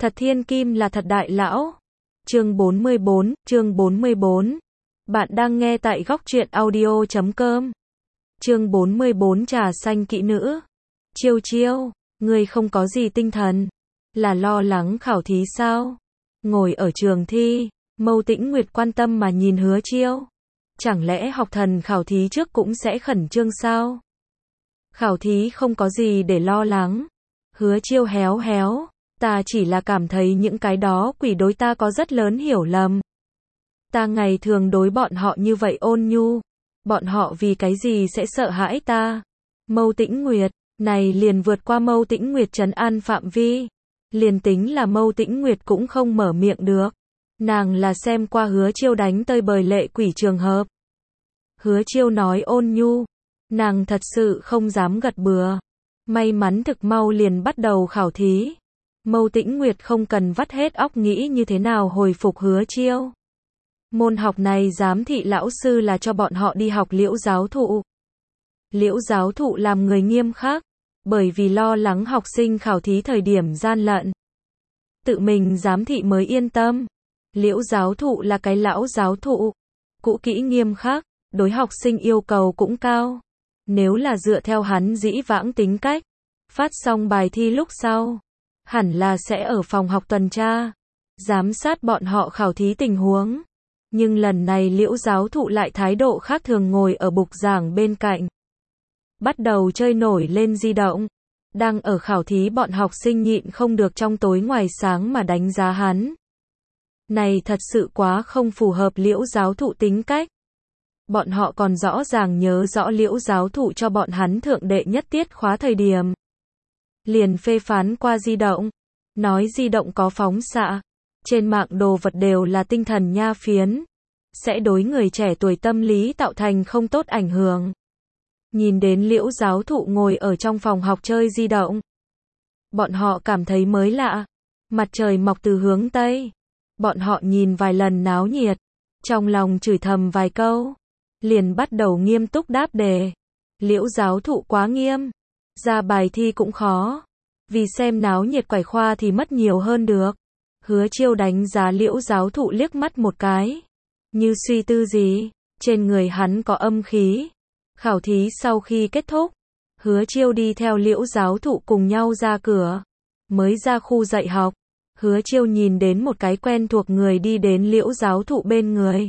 Thật thiên kim là thật đại lão. Chương 44. Bạn đang nghe tại góc truyện audio.com. Chương 44 trà xanh kỹ nữ. Chiêu chiêu, ngươi không có gì tinh thần, là lo lắng khảo thí sao? Ngồi ở trường thi, Mâu Tĩnh Nguyệt quan tâm mà nhìn Hứa Chiêu. Chẳng lẽ học thần khảo thí trước cũng sẽ khẩn trương sao? Khảo thí không có gì để lo lắng. Hứa Chiêu héo héo, ta chỉ là cảm thấy những cái đó quỷ đối ta có rất lớn hiểu lầm. Ta ngày thường đối bọn họ như vậy ôn nhu, bọn họ vì cái gì sẽ sợ hãi ta? Mâu Tĩnh Nguyệt, này liền vượt qua Mâu Tĩnh Nguyệt trấn an phạm vi. Liền tính là Mâu Tĩnh Nguyệt cũng không mở miệng được. Nàng là xem qua Hứa Chiêu đánh tơi bời lệ quỷ trường hợp. Hứa Chiêu nói ôn nhu, nàng thật sự không dám gật bừa. May mắn thực mau liền bắt đầu khảo thí. Mâu Tĩnh Nguyệt không cần vắt hết óc nghĩ như thế nào hồi phục Hứa Chiêu. Môn học này giám thị lão sư là cho bọn họ đi học Liễu giáo thụ. Liễu giáo thụ làm người nghiêm khắc, bởi vì lo lắng học sinh khảo thí thời điểm gian lận. Tự mình giám thị mới yên tâm. Liễu giáo thụ là cái lão giáo thụ, cũ kỹ nghiêm khắc, đối học sinh yêu cầu cũng cao. Nếu là dựa theo hắn dĩ vãng tính cách, phát xong bài thi lúc sau, hẳn là sẽ ở phòng học tuần tra, giám sát bọn họ khảo thí tình huống. Nhưng lần này Liễu giáo thụ lại thái độ khác thường, ngồi ở bục giảng bên cạnh, bắt đầu chơi nổi lên di động. Đang ở khảo thí bọn học sinh nhịn không được trong tối ngoài sáng mà đánh giá hắn. Này thật sự quá không phù hợp Liễu giáo thụ tính cách. Bọn họ còn rõ ràng nhớ rõ Liễu giáo thụ cho bọn hắn thượng đệ nhất tiết khóa thời điểm liền phê phán qua di động, nói di động có phóng xạ, trên mạng đồ vật đều là tinh thần nha phiến, sẽ đối người trẻ tuổi tâm lý tạo thành không tốt ảnh hưởng. Nhìn đến Liễu giáo thụ ngồi ở trong phòng học chơi di động, bọn họ cảm thấy mới lạ. Mặt trời mọc từ hướng Tây, bọn họ nhìn vài lần náo nhiệt, trong lòng chửi thầm vài câu, liền bắt đầu nghiêm túc đáp đề. Liễu giáo thụ quá nghiêm, ra bài thi cũng khó, vì xem náo nhiệt quải khoa thì mất nhiều hơn được. Hứa Chiêu đánh giá Liễu giáo thụ liếc mắt một cái, như suy tư gì, trên người hắn có âm khí. Khảo thí sau khi kết thúc, Hứa Chiêu đi theo Liễu giáo thụ cùng nhau ra cửa, mới ra khu dạy học. Hứa Chiêu nhìn đến một cái quen thuộc người đi đến Liễu giáo thụ bên người.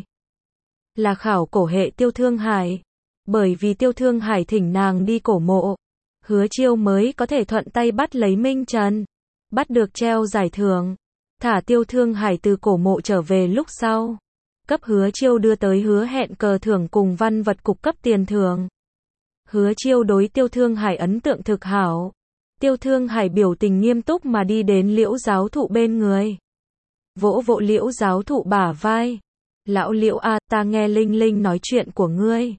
Là khảo cổ hệ Tiêu Thương Hải. Bởi vì Tiêu Thương Hải thỉnh nàng đi cổ mộ, Hứa Chiêu mới có thể thuận tay bắt lấy Minh Trần, bắt được treo giải thưởng. Thả Tiêu Thương Hải từ cổ mộ trở về lúc sau, cấp Hứa Chiêu đưa tới hứa hẹn cờ thưởng cùng văn vật cục cấp tiền thưởng. Hứa Chiêu đối Tiêu Thương Hải ấn tượng thực hảo. Tiêu Thương Hải biểu tình nghiêm túc mà đi đến Liễu giáo thụ bên người, vỗ vỗ Liễu giáo thụ bả vai. Lão Liễu a, ta nghe Linh Linh nói chuyện của ngươi.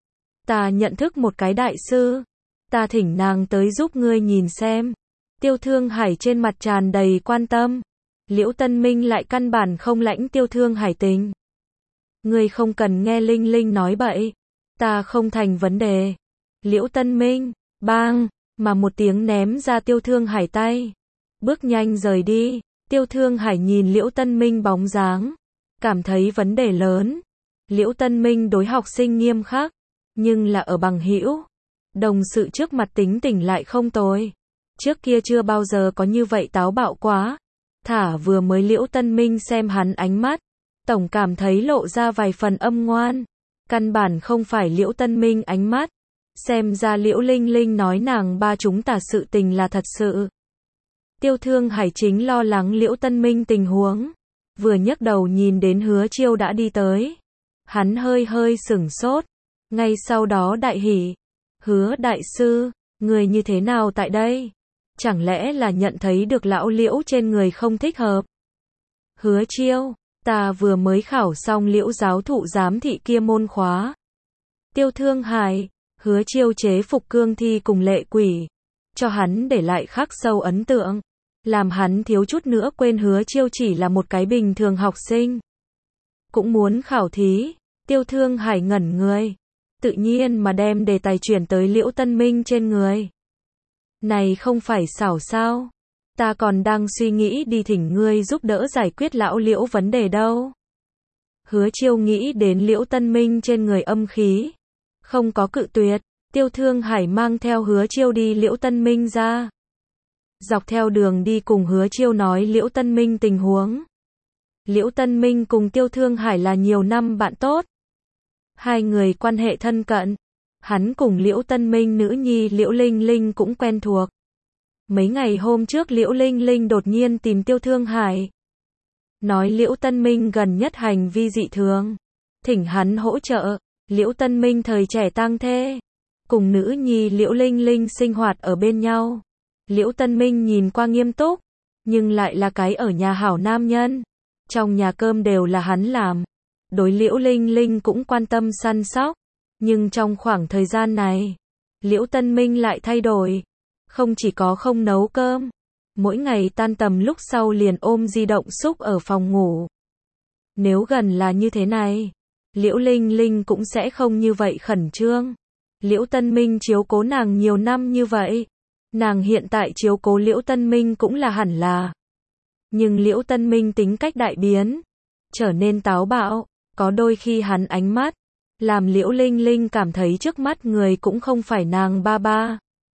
Ta nhận thức một cái đại sư, ta thỉnh nàng tới giúp ngươi nhìn xem. Tiêu Thương Hải trên mặt tràn đầy quan tâm. Liễu Tân Minh lại căn bản không lãnh Tiêu Thương Hải tình. Ngươi không cần nghe Linh Linh nói bậy, ta không thành vấn đề. Liễu Tân Minh, bang, mà một tiếng ném ra Tiêu Thương Hải tay, bước nhanh rời đi. Tiêu Thương Hải nhìn Liễu Tân Minh bóng dáng, cảm thấy vấn đề lớn. Liễu Tân Minh đối học sinh nghiêm khắc, nhưng là ở bằng hữu, đồng sự trước mặt tính tình lại không tồi. Trước kia chưa bao giờ có như vậy táo bạo quá. Thả vừa mới Liễu Tân Minh xem hắn ánh mắt, tổng cảm thấy lộ ra vài phần âm ngoan. Căn bản không phải Liễu Tân Minh ánh mắt. Xem ra Liễu Linh Linh nói nàng ba chúng ta sự tình là thật sự. Tiêu Thương Hải chính lo lắng Liễu Tân Minh tình huống, vừa nhấc đầu nhìn đến Hứa Chiêu đã đi tới, hắn hơi hơi sửng sốt, ngay sau đó đại hỉ. Hứa đại sư, người như thế nào tại đây? Chẳng lẽ là nhận thấy được lão Liễu trên người không thích hợp? Hứa Chiêu, ta vừa mới khảo xong Liễu giáo thụ giám thị kia môn khóa. Tiêu Thương Hải, Hứa Chiêu chế phục cương thi cùng lệ quỷ, cho hắn để lại khắc sâu ấn tượng, làm hắn thiếu chút nữa quên Hứa Chiêu chỉ là một cái bình thường học sinh, cũng muốn khảo thí. Tiêu Thương Hải ngẩn người, tự nhiên mà đem đề tài chuyển tới Liễu Tân Minh trên người. Này không phải xảo sao? Ta còn đang suy nghĩ đi thỉnh ngươi giúp đỡ giải quyết lão Liễu vấn đề đâu. Hứa Chiêu nghĩ đến Liễu Tân Minh trên người âm khí, không có cự tuyệt. Tiêu Thương Hải mang theo Hứa Chiêu đi Liễu Tân Minh ra. Dọc theo đường đi cùng Hứa Chiêu nói Liễu Tân Minh tình huống. Liễu Tân Minh cùng Tiêu Thương Hải là nhiều năm bạn tốt. Hai người quan hệ thân cận. Hắn cùng Liễu Tân Minh nữ nhi Liễu Linh Linh cũng quen thuộc. Mấy ngày hôm trước Liễu Linh Linh đột nhiên tìm Tiêu Thương Hải. Nói Liễu Tân Minh gần nhất hành vi dị thường. Thỉnh hắn hỗ trợ. Liễu Tân Minh thời trẻ tang thê. Cùng nữ nhi Liễu Linh Linh sinh hoạt ở bên nhau. Liễu Tân Minh nhìn qua nghiêm túc. Nhưng lại là cái ở nhà hảo nam nhân. Trong nhà cơm đều là hắn làm. Đối Liễu Linh Linh cũng quan tâm săn sóc. Nhưng trong khoảng thời gian này, Liễu Tân Minh lại thay đổi. Không chỉ có không nấu cơm. Mỗi ngày tan tầm lúc sau liền ôm di động xúc ở phòng ngủ. Nếu gần là như thế này, Liễu Linh Linh cũng sẽ không như vậy khẩn trương. Liễu Tân Minh chiếu cố nàng nhiều năm như vậy. Nàng hiện tại chiếu cố Liễu Tân Minh cũng là hẳn là. Nhưng Liễu Tân Minh tính cách đại biến. Trở nên táo bạo. Có đôi khi hắn ánh mắt làm Liễu Linh Linh cảm thấy trước mắt người cũng không phải nàng ba ba.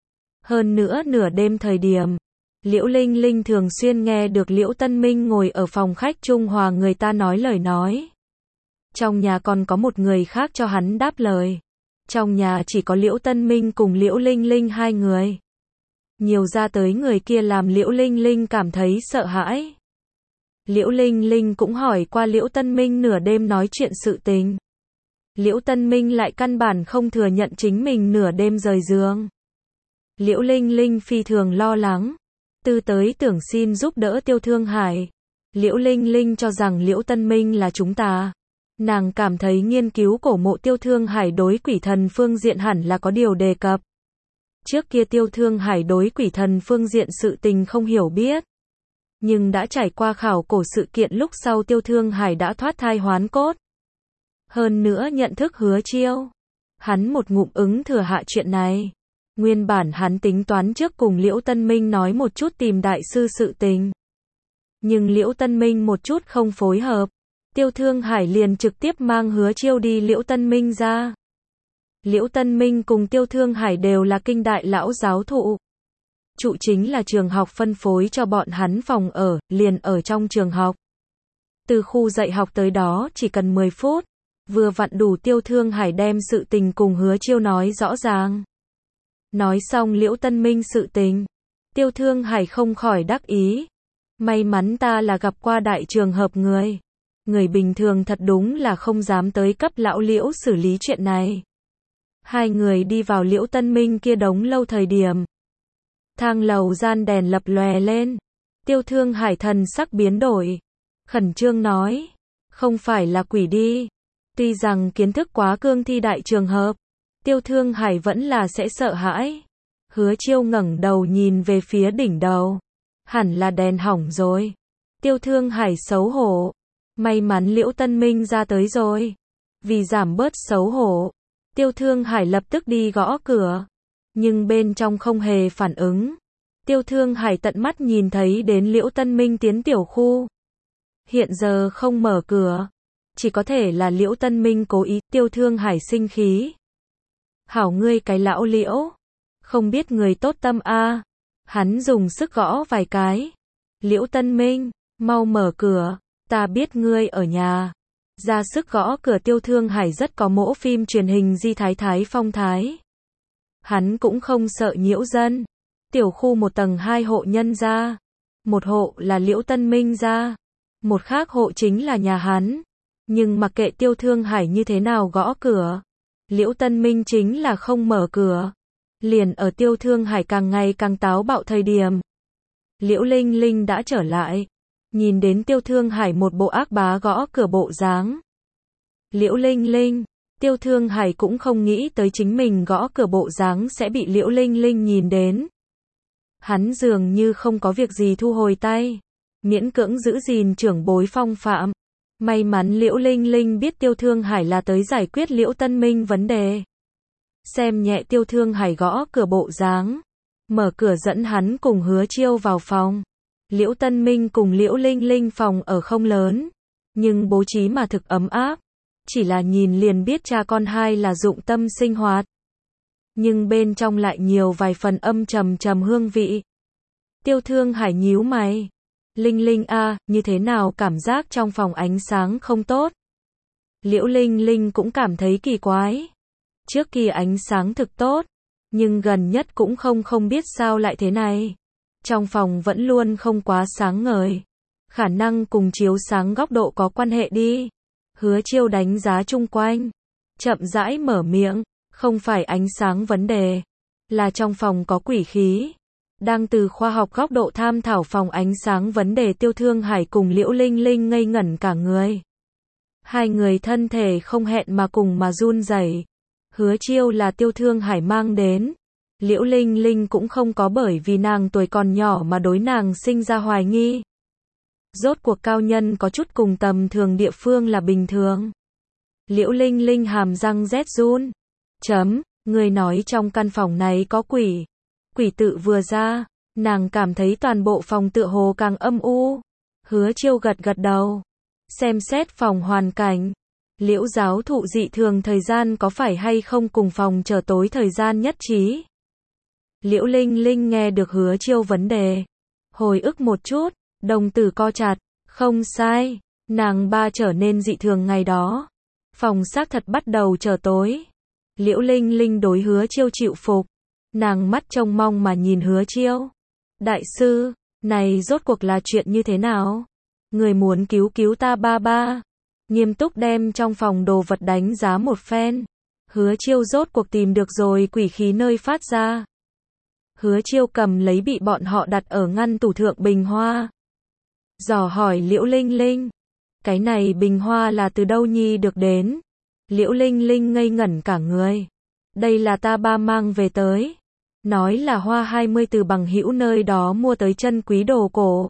Hơn nữa nửa đêm thời điểm, Liễu Linh Linh thường xuyên nghe được Liễu Tân Minh ngồi ở phòng khách Trung Hòa người ta nói lời nói. Trong nhà còn có một người khác cho hắn đáp lời. Trong nhà chỉ có Liễu Tân Minh cùng Liễu Linh Linh hai người. Nhiều ra tới người kia làm Liễu Linh Linh cảm thấy sợ hãi. Liễu Linh Linh cũng hỏi qua Liễu Tân Minh nửa đêm nói chuyện sự tình. Liễu Tân Minh lại căn bản không thừa nhận chính mình nửa đêm rời giường. Liễu Linh Linh phi thường lo lắng. Từ tới tưởng xin giúp đỡ Tiêu Thương Hải. Liễu Linh Linh cho rằng Liễu Tân Minh là chúng ta. Nàng cảm thấy nghiên cứu cổ mộ Tiêu Thương Hải đối quỷ thần phương diện hẳn là có điều đề cập. Trước kia Tiêu Thương Hải đối quỷ thần phương diện sự tình không hiểu biết. Nhưng đã trải qua khảo cổ sự kiện lúc sau Tiêu Thương Hải đã thoát thai hoán cốt. Hơn nữa nhận thức Hứa Chiêu. Hắn một ngụm ứng thừa hạ chuyện này. Nguyên bản hắn tính toán trước cùng Liễu Tân Minh nói một chút tìm đại sư sự tình. Nhưng Liễu Tân Minh một chút không phối hợp. Tiêu Thương Hải liền trực tiếp mang Hứa Chiêu đi Liễu Tân Minh ra. Liễu Tân Minh cùng Tiêu Thương Hải đều là kinh đại lão giáo thụ. Trụ chính là trường học phân phối cho bọn hắn phòng ở, liền ở trong trường học. Từ khu dạy học tới đó chỉ cần 10 phút. Vừa vặn đủ Tiêu Thương Hải đem sự tình cùng Hứa Chiêu nói rõ ràng. Nói xong Liễu Tân Minh sự tình. Tiêu Thương Hải không khỏi đắc ý. May mắn ta là gặp qua đại trường hợp người. Người bình thường thật đúng là không dám tới cấp lão Liễu xử lý chuyện này. Hai người đi vào Liễu Tân Minh kia đống lâu thời điểm. Thang lầu gian đèn lập lòe lên. Tiêu Thương Hải thần sắc biến đổi. Khẩn trương nói. Không phải là quỷ đi. Tuy rằng kiến thức quá cương thi đại trường hợp. Tiêu Thương Hải vẫn là sẽ sợ hãi. Hứa Chiêu ngẩng đầu nhìn về phía đỉnh đầu. Hẳn là đèn hỏng rồi. Tiêu Thương Hải xấu hổ. May mắn Liễu Tân Minh ra tới rồi. Vì giảm bớt xấu hổ. Tiêu Thương Hải lập tức đi gõ cửa. Nhưng bên trong không hề phản ứng. Tiêu Thương Hải tận mắt nhìn thấy đến Liễu Tân Minh tiến tiểu khu. Hiện giờ không mở cửa. Chỉ có thể là Liễu Tân Minh cố ý. Tiêu Thương Hải sinh khí. Hảo ngươi cái lão Liễu. Không biết người tốt tâm a. Hắn dùng sức gõ vài cái. Liễu Tân Minh, mau mở cửa. Ta biết ngươi ở nhà. Ra sức gõ cửa. Tiêu Thương Hải rất có mỗ phim truyền hình Di Thái Thái phong thái. Hắn cũng không sợ nhiễu dân. Tiểu khu một tầng 2 hộ nhân gia. Một hộ là Liễu Tân Minh gia. Một khác hộ chính là nhà hắn. Nhưng mặc kệ Tiêu Thương Hải như thế nào gõ cửa. Liễu Tân Minh chính là không mở cửa. Liền ở Tiêu Thương Hải càng ngày càng táo bạo thời điểm. Liễu Linh Linh đã trở lại. Nhìn đến Tiêu Thương Hải một bộ ác bá gõ cửa bộ dáng. Liễu Linh Linh, Tiêu Thương Hải cũng không nghĩ tới chính mình gõ cửa bộ dáng sẽ bị Liễu Linh Linh nhìn đến. Hắn dường như không có việc gì thu hồi tay. Miễn cưỡng giữ gìn trưởng bối phong phạm. May mắn Liễu Linh Linh biết Tiêu Thương Hải là tới giải quyết Liễu Tân Minh vấn đề. Xem nhẹ Tiêu Thương Hải gõ cửa bộ dáng. Mở cửa dẫn hắn cùng Hứa Chiêu vào phòng. Liễu Tân Minh cùng Liễu Linh Linh phòng ở không lớn, nhưng bố trí mà thực ấm áp. Chỉ là nhìn liền biết cha con hai là dụng tâm sinh hoạt. Nhưng bên trong lại nhiều vài phần âm trầm trầm hương vị. Tiêu Thương Hải nhíu mày. Linh Linh a, như thế nào cảm giác trong phòng ánh sáng không tốt? Liễu Linh Linh cũng cảm thấy kỳ quái. Trước kia ánh sáng thực tốt, nhưng gần nhất cũng không biết sao lại thế này. Trong phòng vẫn luôn không quá sáng ngời. Khả năng cùng chiếu sáng góc độ có quan hệ đi. Hứa Chiêu đánh giá chung quanh, chậm rãi mở miệng, không phải ánh sáng vấn đề, là trong phòng có quỷ khí. Đang từ khoa học góc độ tham thảo phòng ánh sáng vấn đề, Tiêu Thương Hải cùng Liễu Linh Linh ngây ngẩn cả người. Hai người thân thể không hẹn mà cùng mà run rẩy. Hứa Chiêu là Tiêu Thương Hải mang đến. Liễu Linh Linh cũng không có bởi vì nàng tuổi còn nhỏ mà đối nàng sinh ra hoài nghi. Rốt cuộc cao nhân có chút cùng tầm thường địa phương là bình thường. Liễu Linh Linh hàm răng rét run. Người nói trong căn phòng này có quỷ. Quỷ tự vừa ra, nàng cảm thấy toàn bộ phòng tựa hồ càng âm u. Hứa Chiêu gật gật đầu. Xem xét phòng hoàn cảnh. Liễu giáo thụ dị thường thời gian có phải hay không cùng phòng chờ tối thời gian nhất trí. Liễu Linh Linh nghe được Hứa Chiêu vấn đề. Hồi ức một chút, đồng tử co chặt. Không sai, nàng ba trở nên dị thường ngày đó. Phòng xác thật bắt đầu chờ tối. Liễu Linh Linh đối Hứa Chiêu chịu phục. Nàng mắt trông mong mà nhìn Hứa Chiêu. Đại sư, này rốt cuộc là chuyện như thế nào? Người muốn cứu ta ba ba. Nghiêm túc đem trong phòng đồ vật đánh giá một phen. Hứa Chiêu rốt cuộc tìm được rồi quỷ khí nơi phát ra. Hứa Chiêu cầm lấy bị bọn họ đặt ở ngăn tủ thượng bình hoa. Dò hỏi Liễu Linh Linh. Cái này bình hoa là từ đâu nhi được đến? Liễu Linh Linh ngây ngẩn cả người. Đây là ta ba mang về tới. Nói là hoa 20 từ bằng hữu nơi đó mua tới chân quý đồ cổ.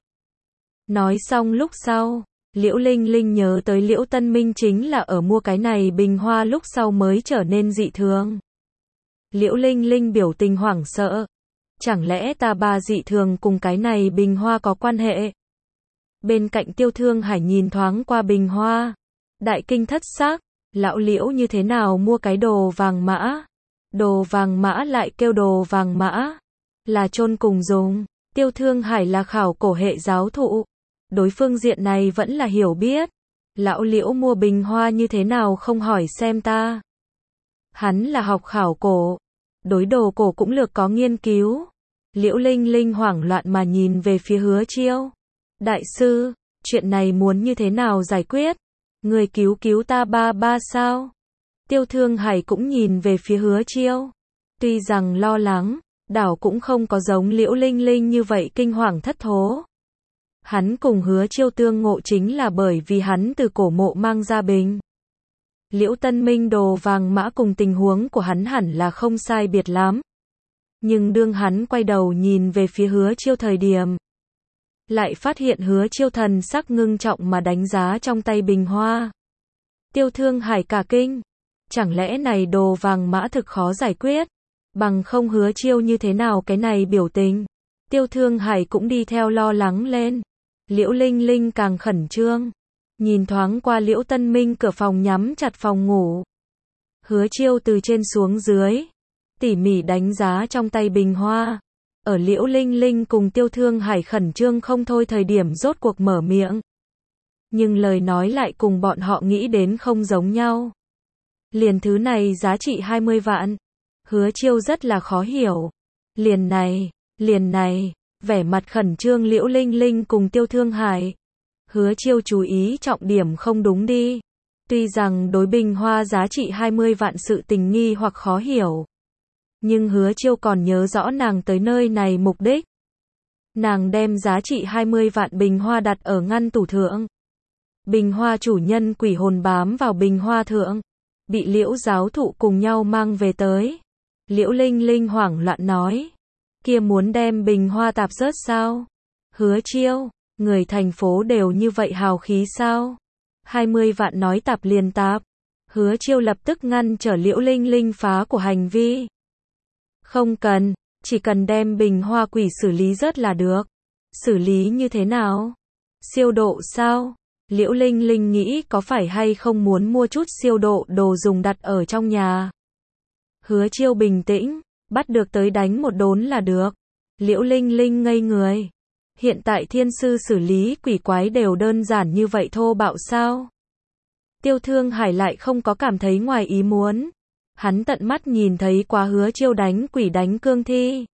Nói xong lúc sau, Liễu Linh Linh nhớ tới Liễu Tân Minh chính là ở mua cái này bình hoa lúc sau mới trở nên dị thường. Liễu Linh Linh biểu tình hoảng sợ. Chẳng lẽ ta ba dị thường cùng cái này bình hoa có quan hệ? Bên cạnh Tiêu Thương Hải nhìn thoáng qua bình hoa. Đại kinh thất xác, lão Liễu như thế nào mua cái đồ vàng mã? Đồ vàng mã lại kêu đồ vàng mã. Là chôn cùng dùng. Tiêu Thương Hải là khảo cổ hệ giáo thụ. Đối phương diện này vẫn là hiểu biết. Lão Liễu mua bình hoa như thế nào không hỏi xem ta. Hắn là học khảo cổ. Đối đồ cổ cũng lược có nghiên cứu. Liễu Linh Linh hoảng loạn mà nhìn về phía Hứa Chiêu. Đại sư, chuyện này muốn như thế nào giải quyết? Người cứu ta ba ba sao? Tiêu Thương Hải cũng nhìn về phía Hứa Chiêu. Tuy rằng lo lắng, đảo cũng không có giống Liễu Linh Linh như vậy kinh hoàng thất thố. Hắn cùng Hứa Chiêu tương ngộ chính là bởi vì hắn từ cổ mộ mang ra bình. Liễu Tân Minh đồ vàng mã cùng tình huống của hắn hẳn là không sai biệt lắm. Nhưng đương hắn quay đầu nhìn về phía Hứa Chiêu thời điểm, lại phát hiện Hứa Chiêu thần sắc ngưng trọng mà đánh giá trong tay bình hoa. Tiêu Thương Hải cả kinh. Chẳng lẽ này đồ vàng mã thực khó giải quyết? Bằng không Hứa Chiêu như thế nào cái này biểu tình? Tiêu Thương Hải cũng đi theo lo lắng lên. Liễu Linh Linh càng khẩn trương. Nhìn thoáng qua Liễu Tân Minh cửa phòng nhắm chặt phòng ngủ. Hứa Chiêu từ trên xuống dưới, tỉ mỉ đánh giá trong tay bình hoa. Ở Liễu Linh Linh cùng Tiêu Thương Hải khẩn trương không thôi thời điểm rốt cuộc mở miệng. Nhưng lời nói lại cùng bọn họ nghĩ đến không giống nhau. Liền thứ này giá trị 20 vạn. Hứa Chiêu rất là khó hiểu. Liền này, vẻ mặt khẩn trương Liễu Linh Linh cùng Tiêu Thương Hải. Hứa Chiêu chú ý trọng điểm không đúng đi. Tuy rằng đối bình hoa giá trị 20 vạn sự tình nghi hoặc khó hiểu. Nhưng Hứa Chiêu còn nhớ rõ nàng tới nơi này mục đích. Nàng đem giá trị 20 vạn bình hoa đặt ở ngăn tủ thượng. Bình hoa chủ nhân quỷ hồn bám vào bình hoa thượng. Bị Liễu giáo thụ cùng nhau mang về tới. Liễu Linh Linh hoảng loạn nói. Kia muốn đem bình hoa tạp rớt sao? Hứa Chiêu, người thành phố đều như vậy hào khí sao? 20 vạn nói tạp liền tạp. Hứa Chiêu lập tức ngăn trở Liễu Linh Linh phá của hành vi. Không cần, chỉ cần đem bình hoa quỷ xử lý rớt là được. Xử lý như thế nào? Siêu độ sao? Liễu Linh Linh nghĩ có phải hay không muốn mua chút siêu độ đồ dùng đặt ở trong nhà. Hứa Chiêu bình tĩnh, bắt được tới đánh một đốn là được. Liễu Linh Linh ngây người. Hiện tại thiên sư xử lý quỷ quái đều đơn giản như vậy thô bạo sao? Tiêu Thương Hải lại không có cảm thấy ngoài ý muốn. Hắn tận mắt nhìn thấy quá Hứa Chiêu đánh quỷ đánh cương thi.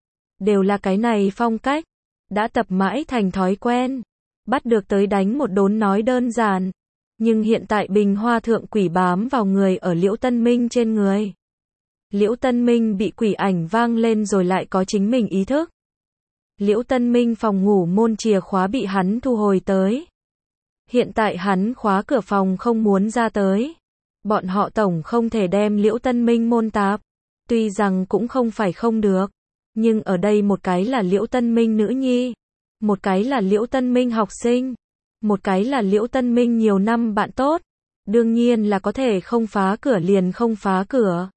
Đều là cái này phong cách. Đã tập mãi thành thói quen. Bắt được tới đánh một đốn nói đơn giản. Nhưng hiện tại bình hoa thượng quỷ bám vào người ở Liễu Tân Minh trên người. Liễu Tân Minh bị quỷ ảnh vang lên rồi lại có chính mình ý thức. Liễu Tân Minh phòng ngủ môn chìa khóa bị hắn thu hồi tới. Hiện tại hắn khóa cửa phòng không muốn ra tới. Bọn họ tổng không thể đem Liễu Tân Minh môn tạp. Tuy rằng cũng không phải không được. Nhưng ở đây một cái là Liễu Tân Minh nữ nhi. Một cái là Liễu Tân Minh học sinh. Một cái là Liễu Tân Minh nhiều năm bạn tốt. Đương nhiên là có thể không phá cửa liền không phá cửa.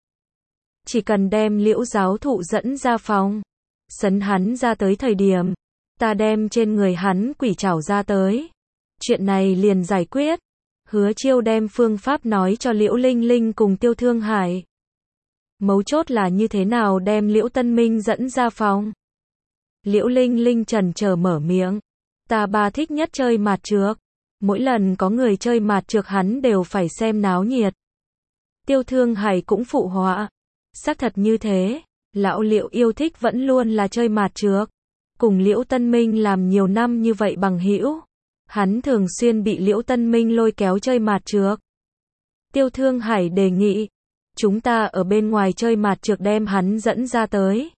Chỉ cần đem Liễu giáo thụ dẫn ra phòng. Sấn hắn ra tới thời điểm. Ta đem trên người hắn quỷ trảo ra tới. Chuyện này liền giải quyết. Hứa Chiêu đem phương pháp nói cho Liễu Linh Linh cùng Tiêu Thương Hải. Mấu chốt là như thế nào đem Liễu Tân Minh dẫn ra phòng. Liễu Linh Linh chần chờ mở miệng. Ta ba thích nhất chơi mạt trược. Mỗi lần có người chơi mạt trược hắn đều phải xem náo nhiệt. Tiêu Thương Hải cũng phụ họa. Xác thật như thế. Lão Liễu yêu thích vẫn luôn là chơi mạt trược. Cùng Liễu Tân Minh làm nhiều năm như vậy bằng hữu. Hắn thường xuyên bị Liễu Tân Minh lôi kéo chơi mạt trược. Tiêu Thương Hải đề nghị. Chúng ta ở bên ngoài chơi mạt trược đem hắn dẫn ra tới.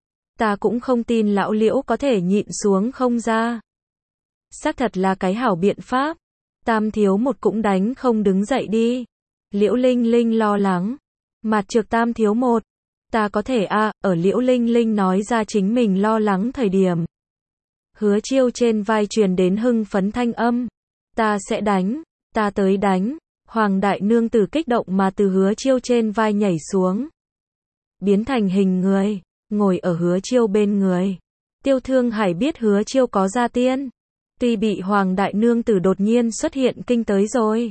Ta cũng không tin lão Liễu có thể nhịn xuống không ra. Xác thật là cái hảo biện pháp. Tam thiếu một cũng đánh không đứng dậy đi. Liễu Linh Linh lo lắng. Mạt trược tam thiếu một. Ta có thể ở Liễu Linh Linh nói ra chính mình lo lắng thời điểm. Hứa Chiêu trên vai truyền đến hưng phấn thanh âm. Ta sẽ đánh, ta tới đánh. Hoàng đại nương tử kích động mà từ Hứa Chiêu trên vai nhảy xuống. Biến thành hình người, ngồi ở Hứa Chiêu bên người. Tiêu Thương Hải biết Hứa Chiêu có gia tiên. Tuy bị Hoàng đại nương tử đột nhiên xuất hiện kinh tới rồi.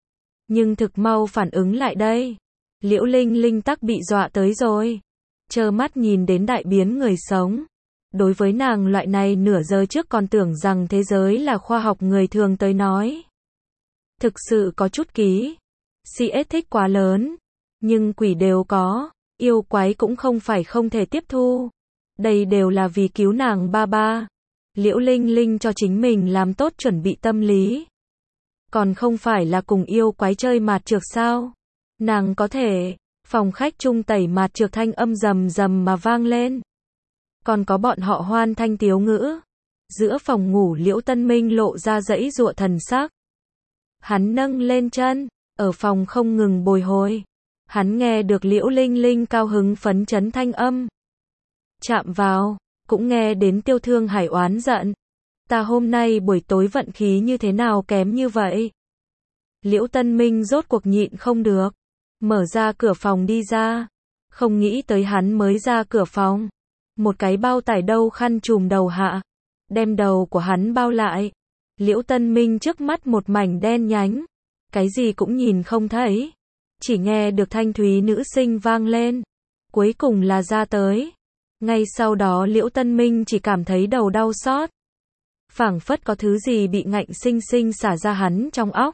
Nhưng thực mau phản ứng lại đây. Liễu Linh Linh tắc bị dọa tới rồi. Trơ mắt nhìn đến đại biến người sống. Đối với nàng loại này nửa giờ trước còn tưởng rằng thế giới là khoa học người thường tới nói. Thực sự có chút ký. CS thích quá lớn. Nhưng quỷ đều có. Yêu quái cũng không phải không thể tiếp thu. Đây đều là vì cứu nàng ba ba. Liễu Linh Linh cho chính mình làm tốt chuẩn bị tâm lý. Còn không phải là cùng yêu quái chơi mạt trược sao? Nàng có thể. Phòng khách trung tẩy mạt trược thanh âm rầm rầm mà vang lên. Còn có bọn họ hoan thanh tiếu ngữ. Giữa phòng ngủ Liễu Tân Minh lộ ra giãy giụa thần sắc. Hắn nâng lên chân, ở phòng không ngừng bồi hồi. Hắn nghe được Liễu Linh Linh cao hứng phấn chấn thanh âm. Chạm vào, cũng nghe đến Tiêu Thương Hải oán giận. Ta hôm nay buổi tối vận khí như thế nào kém như vậy? Liễu Tân Minh rốt cuộc nhịn không được. Mở ra cửa phòng đi ra. Không nghĩ tới hắn mới ra cửa phòng. Một cái bao tải đâu khăn trùm đầu hạ. Đem đầu của hắn bao lại. Liễu Tân Minh trước mắt một mảnh đen nhánh. Cái gì cũng nhìn không thấy. Chỉ nghe được thanh thúy nữ sinh vang lên. Cuối cùng là ra tới. Ngay sau đó Liễu Tân Minh chỉ cảm thấy đầu đau xót. Phảng phất có thứ gì bị ngạnh sinh sinh xả ra hắn trong óc.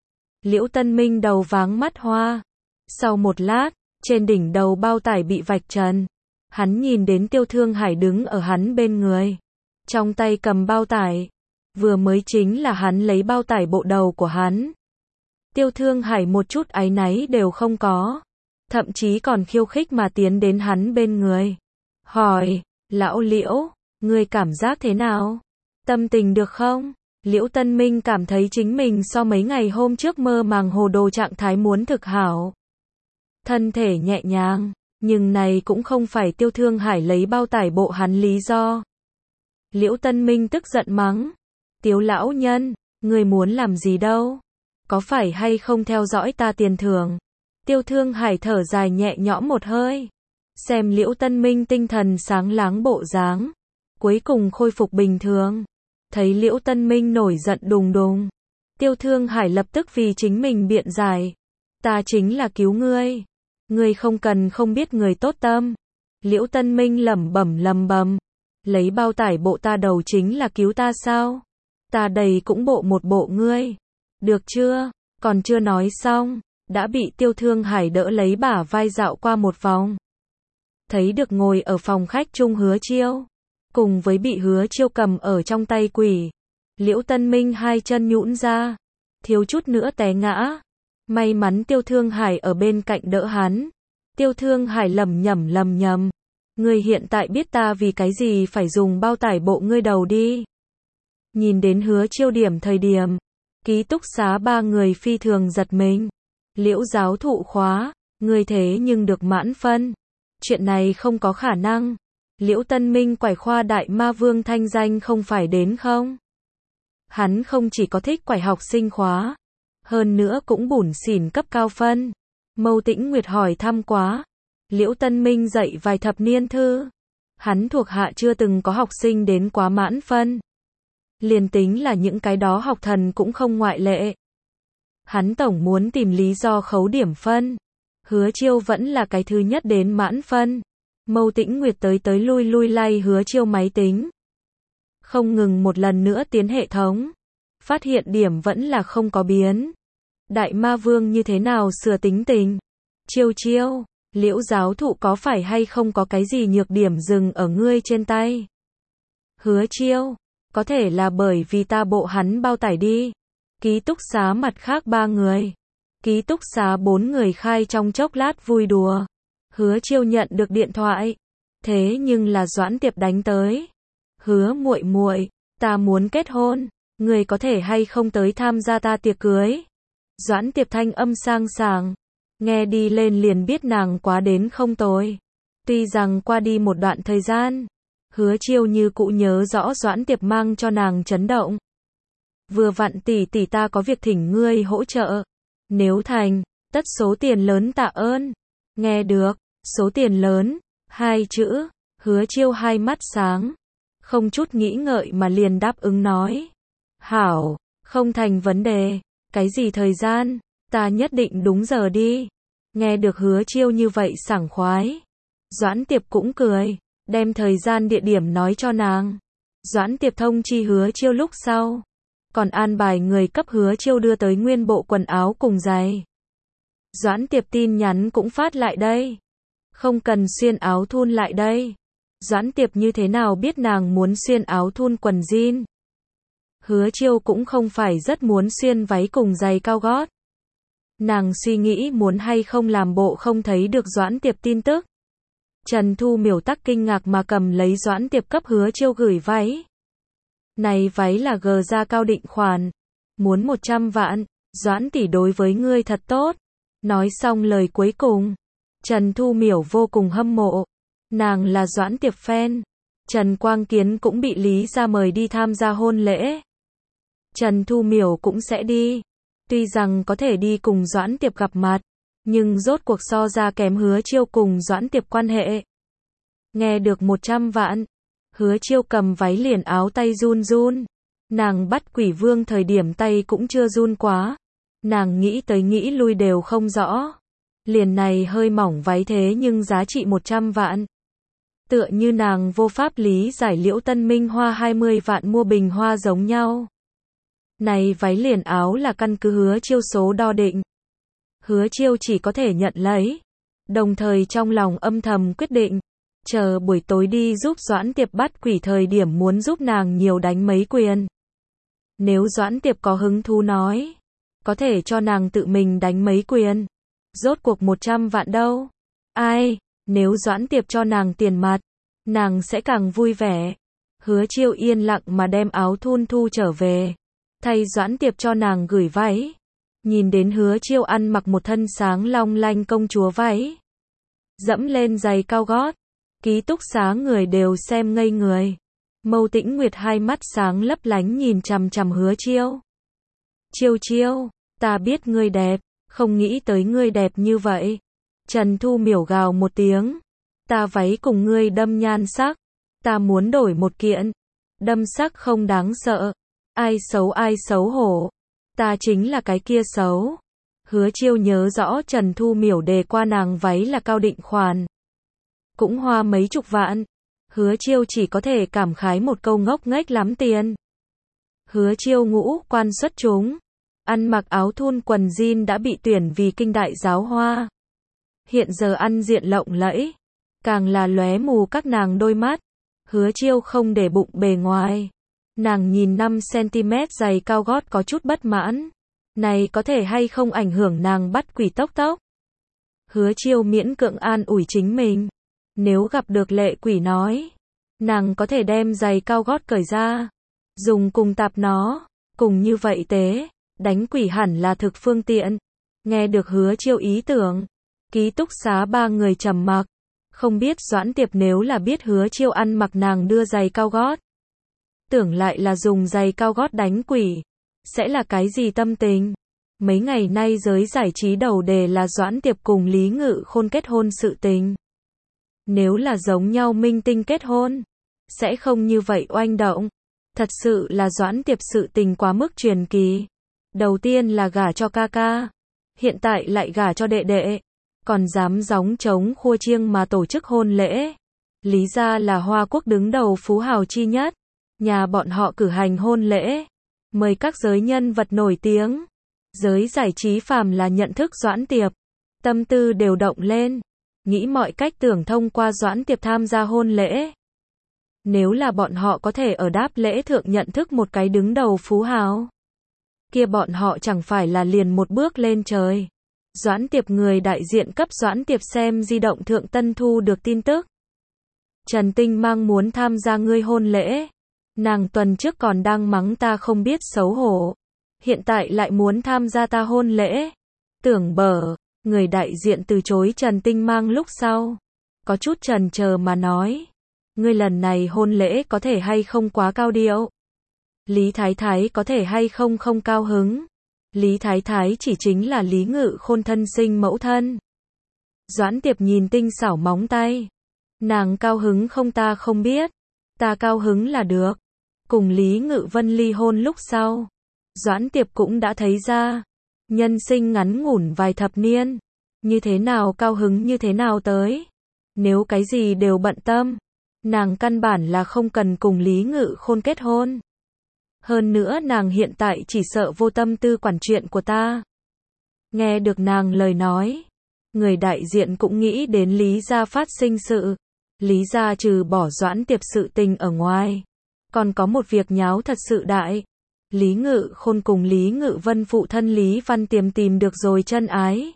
Liễu Tân Minh đầu váng mắt hoa. Sau một lát, trên đỉnh đầu bao tải bị vạch trần. Hắn nhìn đến Tiêu Thương Hải đứng ở hắn bên người. Trong tay cầm bao tải. Vừa mới chính là hắn lấy bao tải bộ đầu của hắn. Tiêu Thương Hải một chút áy náy đều không có. Thậm chí còn khiêu khích mà tiến đến hắn bên người. Hỏi, lão Liễu, ngươi cảm giác thế nào? Tâm tình được không? Liễu Tân Minh cảm thấy chính mình so mấy ngày hôm trước mơ màng hồ đồ trạng thái muốn thực hảo. Thân thể nhẹ nhàng, nhưng này cũng không phải Tiêu Thương Hải lấy bao tải bộ hắn lý do. Liễu Tân Minh tức giận mắng. Tiếu lão nhân, ngươi muốn làm gì đâu? Có phải hay không theo dõi ta tiền thưởng? Tiêu Thương Hải thở dài nhẹ nhõm một hơi. Xem Liễu Tân Minh tinh thần sáng láng bộ dáng. cuối cùng khôi phục bình thường. Thấy Liễu Tân Minh nổi giận đùng đùng. Tiêu Thương Hải lập tức vì chính mình biện giải. Ta chính là cứu ngươi. Ngươi không cần không biết người tốt tâm. Liễu Tân Minh lẩm bẩm. Lấy bao tải bộ ta đầu chính là cứu ta sao? Ta đầy cũng bộ một bộ ngươi. Được chưa? Còn chưa nói xong. Đã bị Tiêu Thương Hải đỡ lấy bả vai dạo qua một vòng. Thấy được ngồi ở phòng khách chung Hứa Chiêu. Cùng với bị Hứa Chiêu cầm ở trong tay quỷ. Liễu Tân Minh hai chân nhũn ra. Thiếu chút nữa té ngã. May mắn Tiêu Thương Hải ở bên cạnh đỡ hắn. Tiêu Thương Hải lẩm nhẩm. Ngươi hiện tại biết ta vì cái gì phải dùng bao tải bộ ngươi đầu đi. Nhìn đến Hứa Chiêu thời điểm. Ký túc xá ba người phi thường giật mình. Liễu giáo thụ khóa. Ngươi thế nhưng được mãn phân. Chuyện này không có khả năng. Liễu Tân Minh quải khoa đại ma vương thanh danh không phải đến không? Hắn không chỉ có thích quải học sinh khóa. Hơn nữa cũng bủn xỉn cấp cao phân. Mâu Tĩnh Nguyệt hỏi thăm quá. Liễu Tân Minh dạy vài thập niên thư. Hắn thuộc hạ chưa từng có học sinh đến quá mãn phân. Liền tính là những cái đó học thần cũng không ngoại lệ. Hắn tổng muốn tìm lý do khấu điểm phân. Hứa Chiêu vẫn là cái thứ nhất đến mãn phân. Mâu Tĩnh Nguyệt tới lui lay Hứa Chiêu máy tính. Không ngừng một lần nữa tiến hệ thống. Phát hiện điểm vẫn là không có biến. Đại ma vương như thế nào sửa tính tình? Chiêu, Liễu giáo thụ có phải hay không có cái gì nhược điểm dừng ở ngươi trên tay? Hứa Chiêu, có thể là bởi vì ta bộ hắn bao tải đi. Ký túc xá mặt khác ba người. Ký túc xá bốn người khai trong chốc lát vui đùa. Hứa Chiêu nhận được điện thoại. Thế nhưng là Doãn Tiệp đánh tới. Hứa muội muội, ta muốn kết hôn. Người có thể hay không tới tham gia ta tiệc cưới? Doãn Tiệp thanh âm sang sảng. Nghe đi lên liền biết nàng quá đến không tồi. Tuy rằng qua đi một đoạn thời gian. Hứa Chiêu như cũ nhớ rõ Doãn Tiệp mang cho nàng chấn động. Vừa vặn tỷ ta có việc thỉnh ngươi hỗ trợ. Nếu thành, tất số tiền lớn tạ ơn. Nghe được, số tiền lớn, hai chữ. Hứa Chiêu hai mắt sáng. Không chút nghĩ ngợi mà liền đáp ứng nói. Hảo, không thành vấn đề. Cái gì thời gian, ta nhất định đúng giờ đi. Nghe được Hứa Chiêu như vậy sảng khoái. Doãn Tiệp cũng cười, đem thời gian địa điểm nói cho nàng. Doãn Tiệp thông chi Hứa Chiêu lúc sau. Còn an bài người cấp Hứa Chiêu đưa tới nguyên bộ quần áo cùng giày. Doãn Tiệp tin nhắn cũng phát lại đây. Không cần xuyên áo thun lại đây. Doãn Tiệp như thế nào biết nàng muốn xuyên áo thun quần jean. Hứa Chiêu cũng không phải rất muốn xuyên váy cùng giày cao gót. Nàng suy nghĩ muốn hay không làm bộ không thấy được Doãn Tiệp tin tức. Trần Thu Miểu tắc kinh ngạc mà cầm lấy Doãn Tiệp cấp Hứa Chiêu gửi váy. Này váy là G ra cao định khoản. Muốn 100 vạn, Doãn tỷ đối với ngươi thật tốt. Nói xong lời cuối cùng. Trần Thu Miểu vô cùng hâm mộ. Nàng là Doãn Tiệp fan. Trần Quang Kiến cũng bị Lý ra mời đi tham gia hôn lễ. Trần Thu Miểu cũng sẽ đi. Tuy rằng có thể đi cùng Doãn Tiệp gặp mặt. Nhưng rốt cuộc so ra kém Hứa Chiêu cùng Doãn Tiệp quan hệ. Nghe được 100 vạn. Hứa Chiêu cầm váy liền áo tay run run. Nàng bắt quỷ vương thời điểm tay cũng chưa run quá. Nàng nghĩ tới nghĩ lui đều không rõ. Liền này hơi mỏng váy thế nhưng giá trị 100 vạn. Tựa như nàng vô pháp lý giải Liễu Tân Minh hoa 20 vạn mua bình hoa giống nhau. Này váy liền áo là căn cứ Hứa Chiêu số đo định. Hứa Chiêu chỉ có thể nhận lấy. Đồng thời trong lòng âm thầm quyết định. Chờ buổi tối đi giúp Doãn Tiệp bắt quỷ thời điểm muốn giúp nàng nhiều đánh mấy quyền. Nếu Doãn Tiệp có hứng thú nói. Có thể cho nàng tự mình đánh mấy quyền. Rốt cuộc 100 vạn đâu. Ai, nếu Doãn Tiệp cho nàng tiền mặt. Nàng sẽ càng vui vẻ. Hứa Chiêu yên lặng mà đem áo thun thu trở về. Thay Doãn Tiệp cho nàng gửi váy. Nhìn đến Hứa Chiêu ăn mặc một thân sáng long lanh công chúa váy. Dẫm lên giày cao gót. Ký túc xá người đều xem ngây người. Mâu Tĩnh Nguyệt hai mắt sáng lấp lánh nhìn chằm chằm Hứa Chiêu. Chiêu, ta biết ngươi đẹp, không nghĩ tới ngươi đẹp như vậy. Trần Thu Miểu gào một tiếng. Ta váy cùng ngươi đâm nhan sắc. Ta muốn đổi một kiện. Đâm sắc không đáng sợ. Ai xấu hổ. Ta chính là cái kia xấu. Hứa Chiêu nhớ rõ Trần Thu Miểu đề qua nàng váy là Cao Định khoản. Cũng hoa mấy chục vạn. Hứa Chiêu chỉ có thể cảm khái một câu ngốc nghếch lắm tiền. Hứa Chiêu ngũ quan xuất chúng. Ăn mặc áo thun quần jean đã bị tuyển vì kinh đại giáo hoa. Hiện giờ ăn diện lộng lẫy. Càng là lóe mù các nàng đôi mắt. Hứa Chiêu không để bụng bề ngoài. Nàng nhìn 5cm giày cao gót có chút bất mãn. Này có thể hay không ảnh hưởng nàng bắt quỷ tốc tốc. Hứa Chiêu miễn cưỡng an ủi chính mình. Nếu gặp được lệ quỷ nói. Nàng có thể đem giày cao gót cởi ra. Dùng cùng tạp nó. Cùng như vậy tế. Đánh quỷ hẳn là thực phương tiện. Nghe được Hứa Chiêu ý tưởng. Ký túc xá ba người trầm mặc. Không biết Doãn Tiệp nếu là biết Hứa Chiêu ăn mặc nàng đưa giày cao gót. Tưởng lại là dùng giày cao gót đánh quỷ. Sẽ là cái gì tâm tình? Mấy ngày nay giới giải trí đầu đề là Doãn Tiệp cùng Lý Ngự Khôn kết hôn sự tình. Nếu là giống nhau minh tinh kết hôn, sẽ không như vậy oanh động. Thật sự là Doãn Tiệp sự tình quá mức truyền kỳ. Đầu tiên là gả cho ca ca, hiện tại lại gả cho đệ đệ, còn dám gióng trống khua chiêng mà tổ chức hôn lễ. Lý gia là Hoa Quốc đứng đầu phú hào chi nhất, nhà bọn họ cử hành hôn lễ, mời các giới nhân vật nổi tiếng. Giới giải trí phàm là nhận thức Doãn Tiệp, tâm tư đều động lên, nghĩ mọi cách tưởng thông qua Doãn Tiệp tham gia hôn lễ. Nếu là bọn họ có thể ở đáp lễ thượng nhận thức một cái đứng đầu phú hào, kia bọn họ chẳng phải là liền một bước lên trời. Doãn Tiệp người đại diện cấp Doãn Tiệp xem di động thượng tân thu được tin tức. Trần Tinh Mang muốn tham gia ngươi hôn lễ. Nàng tuần trước còn đang mắng ta không biết xấu hổ. Hiện tại lại muốn tham gia ta hôn lễ. Tưởng bở, người đại diện từ chối Trần Tinh Mang lúc sau. Có chút chần chờ mà nói. Ngươi lần này hôn lễ có thể hay không quá cao điệu. Lý Thái Thái có thể hay không không cao hứng. Lý Thái Thái chỉ chính là Lý Ngự Khôn thân sinh mẫu thân. Doãn Tiệp nhìn tinh xảo móng tay. Nàng cao hứng không ta không biết. Ta cao hứng là được. Cùng Lý Ngự Vân ly hôn lúc sau. Doãn Tiệp cũng đã thấy ra. Nhân sinh ngắn ngủn vài thập niên. Như thế nào cao hứng như thế nào tới. Nếu cái gì đều bận tâm. Nàng căn bản là không cần cùng Lý Ngự Khôn kết hôn. Hơn nữa nàng hiện tại chỉ sợ vô tâm tư quản chuyện của ta. Nghe được nàng lời nói. Người đại diện cũng nghĩ đến Lý gia phát sinh sự. Lý gia trừ bỏ Doãn Tiệp sự tình ở ngoài. Còn có một việc nháo thật sự đại. Lý Ngự Khôn cùng Lý Ngự Vân phụ thân Lý Văn Tiềm tìm được rồi chân ái.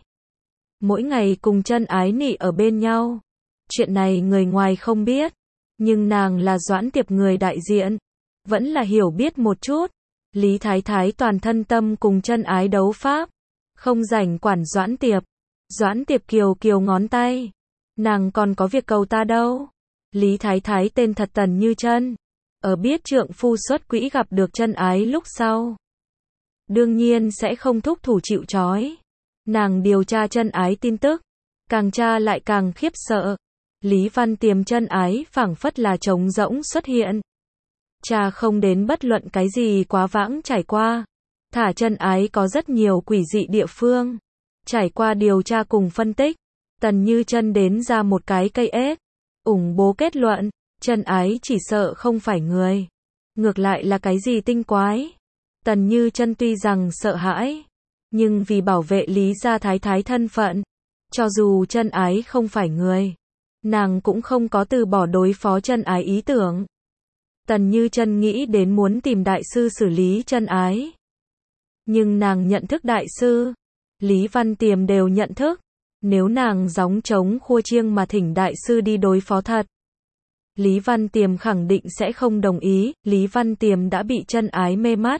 Mỗi ngày cùng chân ái nị ở bên nhau. Chuyện này người ngoài không biết. Nhưng nàng là Doãn Tiệp người đại diện. Vẫn là hiểu biết một chút. Lý Thái Thái toàn thân tâm cùng chân ái đấu pháp. Không rảnh quản Doãn Tiệp. Doãn Tiệp kiều kiều ngón tay. Nàng còn có việc cầu ta đâu. Lý Thái Thái tên thật Tần Như Chân. Ở biết trượng phu xuất quỹ gặp được chân ái lúc sau. Đương nhiên sẽ không thúc thủ chịu trói. Nàng điều tra chân ái tin tức. Càng tra lại càng khiếp sợ. Lý Văn Tiềm chân ái phảng phất là trống rỗng xuất hiện. Cha không đến bất luận cái gì quá vãng trải qua. Thả chân ái có rất nhiều quỷ dị địa phương. Trải qua điều tra cùng phân tích. Tần Như Chân đến ra một cái cây ếch. Ủng bố kết luận. Chân ái chỉ sợ không phải người. Ngược lại là cái gì tinh quái. Tần Như Chân tuy rằng sợ hãi. Nhưng vì bảo vệ Lý gia thái thái thân phận. Cho dù chân ái không phải người. Nàng cũng không có từ bỏ đối phó chân ái ý tưởng. Tần Như Chân nghĩ đến muốn tìm đại sư xử lý chân ái. Nhưng nàng nhận thức đại sư. Lý Văn Tiềm đều nhận thức. Nếu nàng gióng trống khua chiêng mà thỉnh đại sư đi đối phó thật. Lý Văn Tiềm khẳng định sẽ không đồng ý. Lý Văn Tiềm đã bị chân ái mê mắt.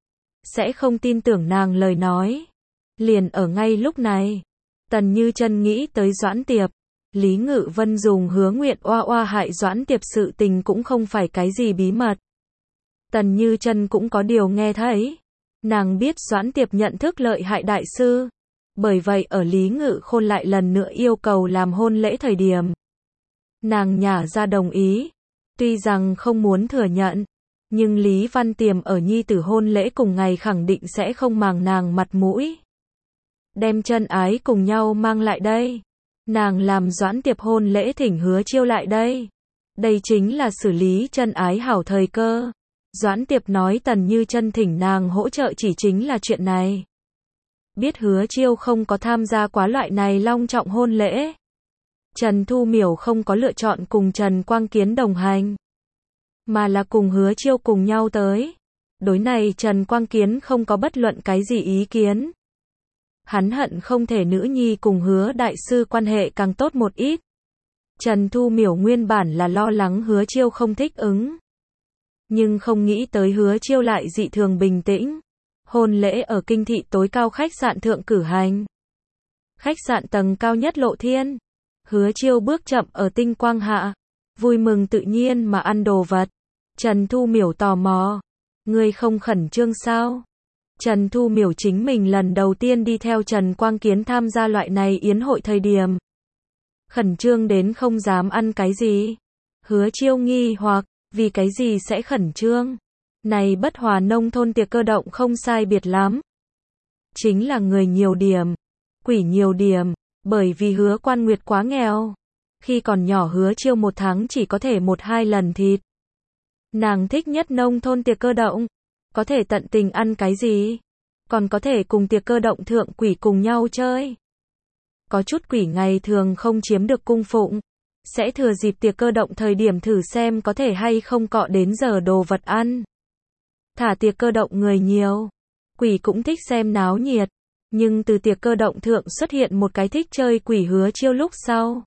Sẽ không tin tưởng nàng lời nói. Liền ở ngay lúc này. Tần Như Chân nghĩ tới Doãn Tiệp. Lý Ngự Vân dùng hứa nguyện oa oa hại Doãn Tiệp sự tình cũng không phải cái gì bí mật. Tần Như Chân cũng có điều nghe thấy. Nàng biết Doãn Tiệp nhận thức lợi hại đại sư. Bởi vậy ở Lý Ngự Khôn lại lần nữa yêu cầu làm hôn lễ thời điểm. Nàng nhả ra đồng ý. Tuy rằng không muốn thừa nhận, nhưng Lý Văn Tiềm ở nhi tử hôn lễ cùng ngày khẳng định sẽ không màng nàng mặt mũi. Đem chân ái cùng nhau mang lại đây. Nàng làm Doãn Tiệp hôn lễ thỉnh Hứa Chiêu lại đây. Đây chính là xử lý chân ái hảo thời cơ. Doãn Tiệp nói Tần Như Chân thỉnh nàng hỗ trợ chỉ chính là chuyện này. Biết Hứa Chiêu không có tham gia quá loại này long trọng hôn lễ. Trần Thu Miểu không có lựa chọn cùng Trần Quang Kiến đồng hành, mà là cùng Hứa Chiêu cùng nhau tới. Đối này Trần Quang Kiến không có bất luận cái gì ý kiến. Hắn hận không thể nữ nhi cùng Hứa đại sư quan hệ càng tốt một ít. Trần Thu Miểu nguyên bản là lo lắng Hứa Chiêu không thích ứng, nhưng không nghĩ tới Hứa Chiêu lại dị thường bình tĩnh. Hôn lễ ở kinh thị tối cao khách sạn thượng cử hành. Khách sạn tầng cao nhất lộ thiên. Hứa Chiêu bước chậm ở tinh quang hạ, vui mừng tự nhiên mà ăn đồ vật. Trần Thu Miểu tò mò, ngươi không khẩn trương sao? Trần Thu Miểu chính mình lần đầu tiên đi theo Trần Quang Kiến tham gia loại này yến hội thời điểm. Khẩn trương đến không dám ăn cái gì. Hứa Chiêu nghi hoặc, vì cái gì sẽ khẩn trương? Này Bất Hòa nông thôn tiệc cơ động không sai biệt lắm. Chính là người nhiều điểm, quỷ nhiều điểm, bởi vì Hứa Quan Nguyệt quá nghèo. Khi còn nhỏ Hứa Chiêu một tháng chỉ có thể 1-2 lần thịt. Nàng thích nhất nông thôn tiệc cơ động, có thể tận tình ăn cái gì, còn có thể cùng tiệc cơ động thượng quỷ cùng nhau chơi. Có chút quỷ ngày thường không chiếm được cung phụng, sẽ thừa dịp tiệc cơ động thời điểm thử xem có thể hay không cọ đến giờ đồ vật ăn. Thả tiệc cơ động người nhiều, quỷ cũng thích xem náo nhiệt, nhưng từ tiệc cơ động thượng xuất hiện một cái thích chơi quỷ Hứa Chiêu lúc sau.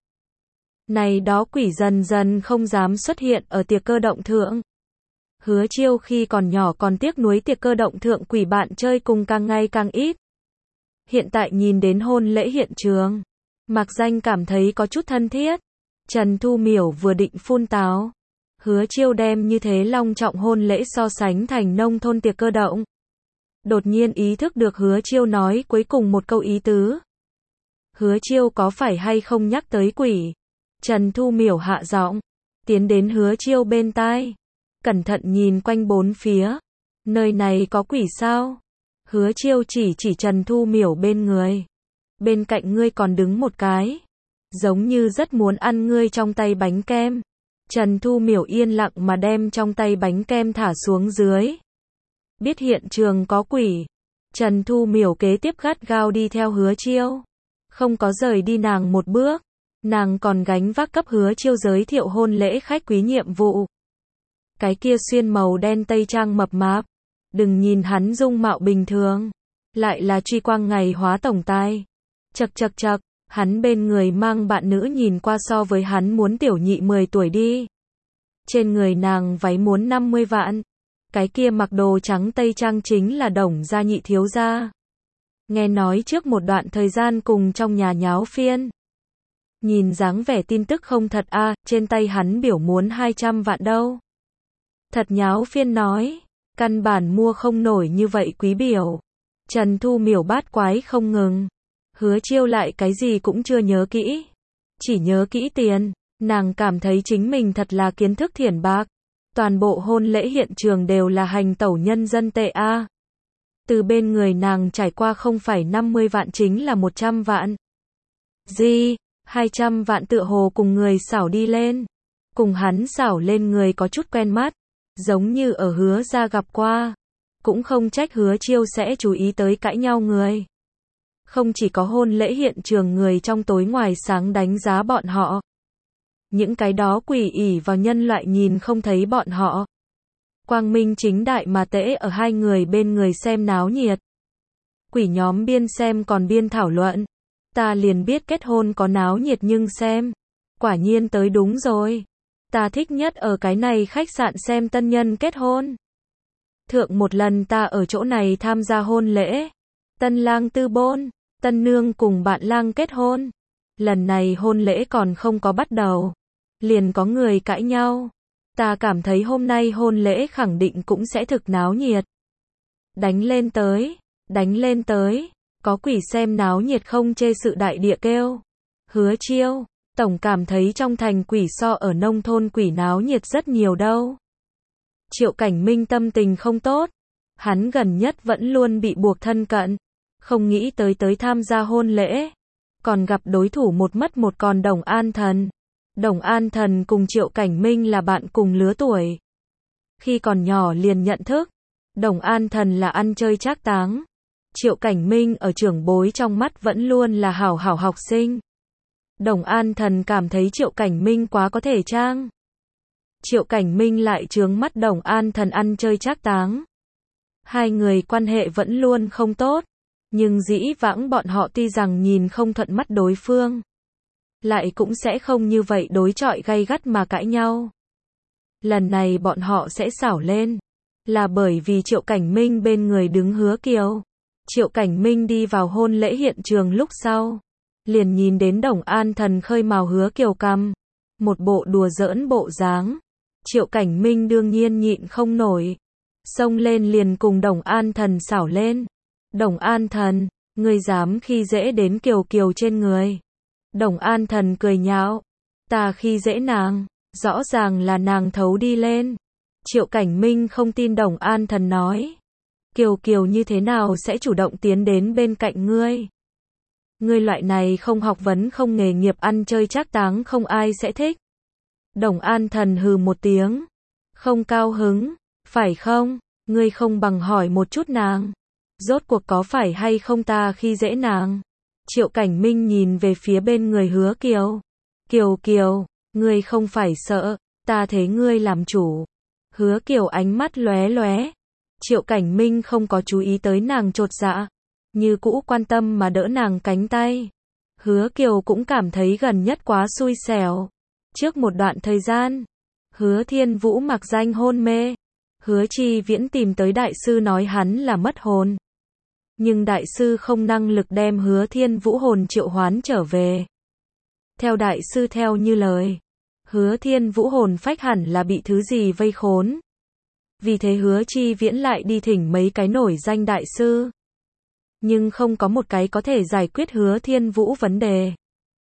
Này đó quỷ dần dần không dám xuất hiện ở tiệc cơ động thượng. Hứa Chiêu khi còn nhỏ còn tiếc nuối tiệc cơ động thượng quỷ bạn chơi cùng càng ngày càng ít. Hiện tại nhìn đến hôn lễ hiện trường, Mạc Danh cảm thấy có chút thân thiết. Trần Thu Miểu vừa định phun táo, Hứa Chiêu đem như thế long trọng hôn lễ so sánh thành nông thôn tiệc cơ động. Đột nhiên ý thức được Hứa Chiêu nói cuối cùng một câu ý tứ. Hứa Chiêu có phải hay không nhắc tới quỷ? Trần Thu Miểu hạ giọng, tiến đến Hứa Chiêu bên tai, cẩn thận nhìn quanh bốn phía. Nơi này có quỷ sao? Hứa Chiêu chỉ Trần Thu Miểu bên người. Bên cạnh ngươi còn đứng một cái, giống như rất muốn ăn ngươi trong tay bánh kem. Trần Thu Miểu yên lặng mà đem trong tay bánh kem thả xuống dưới. Biết hiện trường có quỷ, Trần Thu Miểu kế tiếp gắt gao đi theo Hứa Chiêu, không có rời đi nàng một bước. Nàng còn gánh vác cấp Hứa Chiêu giới thiệu hôn lễ khách quý nhiệm vụ. Cái kia xuyên màu đen tây trang mập mạp, đừng nhìn hắn dung mạo bình thường, lại là truy quang ngày hóa tổng tài. Chậc chậc chậc, hắn bên người mang bạn nữ nhìn qua so với hắn muốn tiểu nhị 10 tuổi đi. Trên người nàng váy muốn 50 vạn. Cái kia mặc đồ trắng tây trang chính là Đồng gia nhị thiếu gia. Nghe nói trước một đoạn thời gian cùng trong nhà nháo phiên. Nhìn dáng vẻ tin tức không thật a, trên tay hắn biểu muốn 200 vạn đâu. Thật nháo phiên nói, căn bản mua không nổi như vậy quý biểu. Trần Thu Miểu bát quái không ngừng. Hứa Chiêu lại cái gì cũng chưa nhớ kỹ, chỉ nhớ kỹ tiền. Nàng cảm thấy chính mình thật là kiến thức thiển bạc. Toàn bộ hôn lễ hiện trường đều là hành tẩu nhân dân tệ a. Từ bên người nàng trải qua không phải 50 vạn chính là 100 vạn. Gì? 200 vạn tựa hồ cùng người xảo đi lên. Cùng hắn xảo lên người có chút quen mắt, giống như ở Hứa gia gặp qua. Cũng không trách Hứa Chiêu sẽ chú ý tới cãi nhau người. Không chỉ có hôn lễ hiện trường người trong tối ngoài sáng đánh giá bọn họ. Những cái đó quỷ ỷ vào nhân loại nhìn không thấy bọn họ. Quang minh chính đại mà tễ ở hai người bên người xem náo nhiệt. Quỷ nhóm biên xem còn biên thảo luận. Ta liền biết kết hôn có náo nhiệt nhưng xem. Quả nhiên tới đúng rồi. Ta thích nhất ở cái này khách sạn xem tân nhân kết hôn. Thượng một lần ta ở chỗ này tham gia hôn lễ. Tân lang tư bôn, tân nương cùng bạn lang kết hôn. Lần này hôn lễ còn không có bắt đầu, liền có người cãi nhau. Ta cảm thấy hôm nay hôn lễ khẳng định cũng sẽ thực náo nhiệt. Đánh lên tới, đánh lên tới. Có quỷ xem náo nhiệt không chê sự đại địa kêu. Hứa Chiêu, Tổng cảm thấy trong thành quỷ so ở nông thôn quỷ náo nhiệt rất nhiều đâu. Triệu Cảnh Minh tâm tình không tốt. Hắn gần nhất vẫn luôn bị buộc thân cận. Không nghĩ tới tham gia hôn lễ. Còn gặp đối thủ một mất một còn Đồng An Thần. Đồng An Thần cùng Triệu Cảnh Minh là bạn cùng lứa tuổi. Khi còn nhỏ liền nhận thức. Đồng An Thần là ăn chơi trác táng. Triệu Cảnh Minh ở trưởng bối trong mắt vẫn luôn là hảo hảo học sinh. Đồng An Thần cảm thấy Triệu Cảnh Minh quá có thể trang. Triệu Cảnh Minh lại chướng mắt Đồng An Thần ăn chơi trác táng. Hai người quan hệ vẫn luôn không tốt. Nhưng dĩ vãng bọn họ tuy rằng nhìn không thuận mắt đối phương. Lại cũng sẽ không như vậy đối chọi gay gắt mà cãi nhau. Lần này bọn họ sẽ xảo lên. Là bởi vì Triệu Cảnh Minh bên người đứng Hứa Kiều. Triệu Cảnh Minh đi vào hôn lễ hiện trường lúc sau. Liền nhìn đến Đồng An Thần khơi mào Hứa Kiều cằm. Một bộ đùa giỡn bộ dáng. Triệu Cảnh Minh đương nhiên nhịn không nổi. Xông lên liền cùng Đồng An Thần xảo lên. Đồng An Thần, ngươi dám khi dễ đến Kiều Kiều trên người. Đồng An Thần cười nhạo. Ta khi dễ nàng, rõ ràng là nàng thấu đi lên. Triệu Cảnh Minh không tin Đồng An Thần nói. Kiều Kiều như thế nào sẽ chủ động tiến đến bên cạnh ngươi? Ngươi loại này không học vấn không nghề nghiệp ăn chơi trác táng không ai sẽ thích. Đồng An Thần hừ một tiếng. Không cao hứng, phải không? Ngươi không bằng hỏi một chút nàng. Rốt cuộc có phải hay không ta khi dễ nàng? Triệu Cảnh Minh nhìn về phía bên người Hứa Kiều. Kiều Kiều, ngươi không phải sợ, ta thế ngươi làm chủ. Hứa Kiều ánh mắt lóe lóe. Triệu Cảnh Minh không có chú ý tới nàng chột dạ. Như cũ quan tâm mà đỡ nàng cánh tay. Hứa Kiều cũng cảm thấy gần nhất quá xui xẻo. Trước một đoạn thời gian, Hứa Thiên Vũ mặc danh hôn mê. Hứa Chi Viễn tìm tới đại sư nói hắn là mất hồn. Nhưng đại sư không năng lực đem Hứa Thiên Vũ hồn triệu hoán trở về. Theo đại sư theo như lời, Hứa Thiên Vũ hồn phách hẳn là bị thứ gì vây khốn. Vì thế Hứa Chi Viễn lại đi thỉnh mấy cái nổi danh đại sư. Nhưng không có một cái có thể giải quyết Hứa Thiên Vũ vấn đề.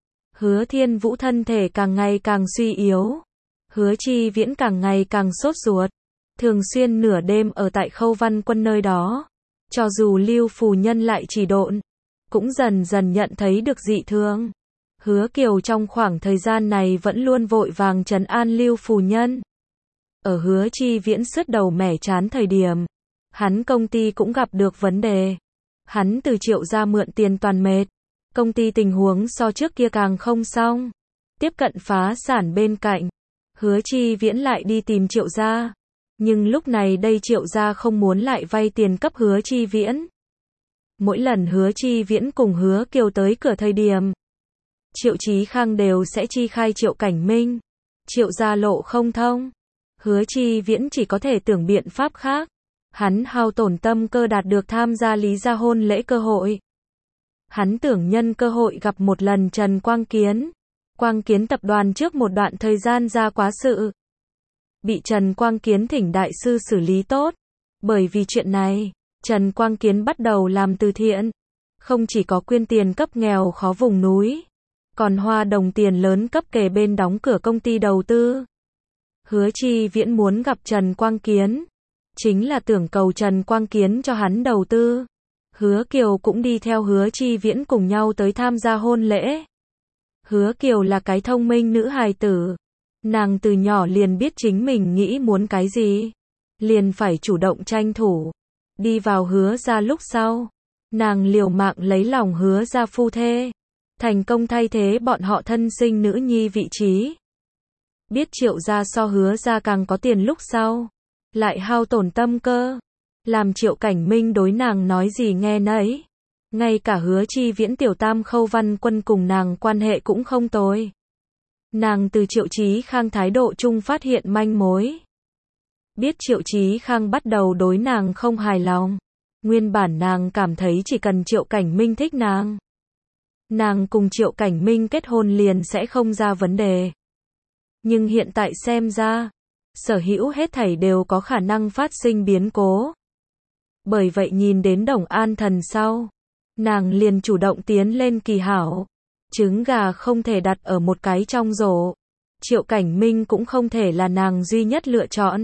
Hứa Thiên Vũ thân thể càng ngày càng suy yếu. Hứa Chi Viễn càng ngày càng sốt ruột. Thường xuyên nửa đêm ở tại Khâu Văn Quân nơi đó. Cho dù Lưu Phù Nhân lại chỉ độn, cũng dần dần nhận thấy được dị thường. Hứa Kiều trong khoảng thời gian này vẫn luôn vội vàng trấn an Lưu Phù Nhân. Ở Hứa Chi Viễn sứt đầu mẻ chán thời điểm, hắn công ty cũng gặp được vấn đề. Hắn từ Triệu gia mượn tiền toàn mệt. Công ty tình huống so trước kia càng không xong. Tiếp cận phá sản bên cạnh. Hứa Chi Viễn lại đi tìm Triệu gia. Nhưng lúc này đây Triệu gia không muốn lại vay tiền cấp Hứa Chi Viễn. Mỗi lần Hứa Chi Viễn cùng Hứa Kiều tới cửa thời điểm, Triệu Chí Khang đều sẽ chi khai Triệu Cảnh Minh. Triệu gia lộ không thông. Hứa Chi Viễn chỉ có thể tưởng biện pháp khác. Hắn hao tổn tâm cơ đạt được tham gia Lý gia hôn lễ cơ hội. Hắn tưởng nhân cơ hội gặp một lần Trần Quang Kiến. Quang Kiến tập đoàn trước một đoạn thời gian ra quá sự. Bị Trần Quang Kiến thỉnh đại sư xử lý tốt. Bởi vì chuyện này, Trần Quang Kiến bắt đầu làm từ thiện. Không chỉ có quyên tiền cấp nghèo khó vùng núi, còn hoa đồng tiền lớn cấp kề bên đóng cửa công ty đầu tư. Hứa Chi Viễn muốn gặp Trần Quang Kiến, chính là tưởng cầu Trần Quang Kiến cho hắn đầu tư. Hứa Kiều cũng đi theo Hứa Chi Viễn cùng nhau tới tham gia hôn lễ. Hứa Kiều là cái thông minh nữ hài tử. Nàng từ nhỏ liền biết chính mình nghĩ muốn cái gì. Liền phải chủ động tranh thủ. Đi vào Hứa gia lúc sau. Nàng liều mạng lấy lòng Hứa gia phu thê. Thành công thay thế bọn họ thân sinh nữ nhi vị trí. Biết Triệu gia so Hứa gia càng có tiền lúc sau. Lại hao tổn tâm cơ. Làm Triệu Cảnh Minh đối nàng nói gì nghe nấy. Ngay cả Hứa Chi Viễn tiểu tam Khâu Văn Quân cùng nàng quan hệ cũng không tồi. Nàng từ Triệu Chí Khang thái độ chung phát hiện manh mối. Biết Triệu Chí Khang bắt đầu đối nàng không hài lòng. Nguyên bản nàng cảm thấy chỉ cần Triệu Cảnh Minh thích nàng. Nàng cùng Triệu Cảnh Minh kết hôn liền sẽ không ra vấn đề. Nhưng hiện tại xem ra, sở hữu hết thảy đều có khả năng phát sinh biến cố. Bởi vậy nhìn đến Đồng An Thần sau, nàng liền chủ động tiến lên kỳ hảo. Trứng gà không thể đặt ở một cái trong rổ. Triệu Cảnh Minh cũng không thể là nàng duy nhất lựa chọn.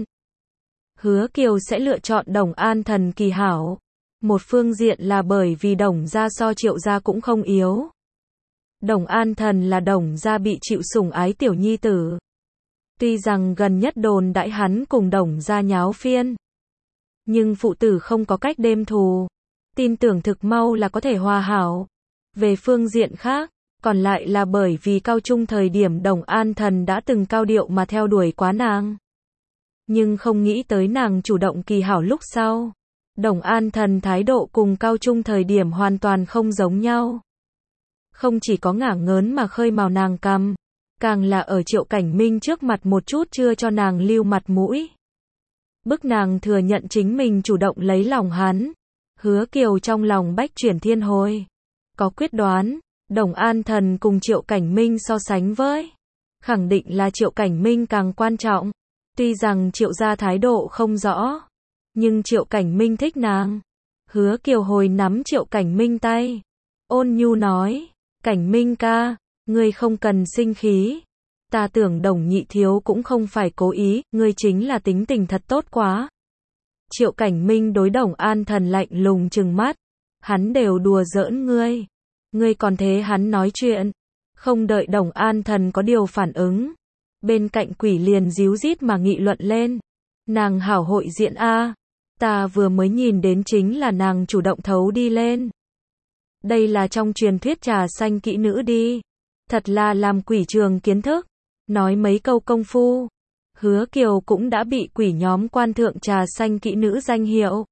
Hứa Kiều sẽ lựa chọn Đồng An Thần kỳ hảo. Một phương diện là bởi vì Đồng gia so Triệu gia cũng không yếu. Đồng An Thần là Đồng gia bị chịu sủng ái tiểu nhi tử. Tuy rằng gần nhất đồn đãi hắn cùng Đồng gia nháo phiên, nhưng phụ tử không có cách đêm thù, tin tưởng thực mau là có thể hòa hảo. Về phương diện khác, còn lại là bởi vì cao trung thời điểm Đồng An Thần đã từng cao điệu mà theo đuổi quá nàng. Nhưng không nghĩ tới nàng chủ động kỳ hảo lúc sau. Đồng An Thần thái độ cùng cao trung thời điểm hoàn toàn không giống nhau. Không chỉ có ngả ngớn mà khơi mào nàng cằm, càng là ở Triệu Cảnh Minh trước mặt một chút chưa cho nàng lưu mặt mũi. Bức nàng thừa nhận chính mình chủ động lấy lòng hắn. Hứa Kiều trong lòng bách chuyển thiên hồi. Có quyết đoán, Đồng An Thần cùng Triệu Cảnh Minh so sánh với, khẳng định là Triệu Cảnh Minh càng quan trọng. Tuy rằng Triệu gia thái độ không rõ, nhưng Triệu Cảnh Minh thích nàng. Hứa Kiều hồi nắm Triệu Cảnh Minh tay, ôn nhu nói, Cảnh Minh ca, ngươi không cần sinh khí. Ta tưởng Đồng nhị thiếu cũng không phải cố ý, ngươi chính là tính tình thật tốt quá. Triệu Cảnh Minh đối Đồng An Thần lạnh lùng trừng mắt, hắn đều đùa giỡn ngươi. Ngươi còn thế hắn nói chuyện. Không đợi Đồng An Thần có điều phản ứng, bên cạnh Quỷ liền díu dít mà nghị luận lên. Nàng hảo hội diện a, ta vừa mới nhìn đến chính là nàng chủ động thấu đi lên. Đây là trong truyền thuyết trà xanh kỹ nữ đi. Thật là làm Quỷ trường kiến thức. Nói mấy câu công phu, Hứa Kiều cũng đã bị Quỷ nhóm quan thượng trà xanh kỹ nữ danh hiệu.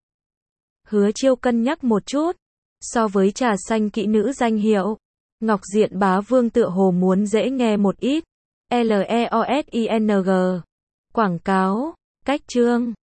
Hứa Chiêu cân nhắc một chút, so với trà xanh kỹ nữ danh hiệu, Ngọc Diện Bá Vương tựa hồ muốn dễ nghe một ít. LEOSING. Quảng cáo, cách chương.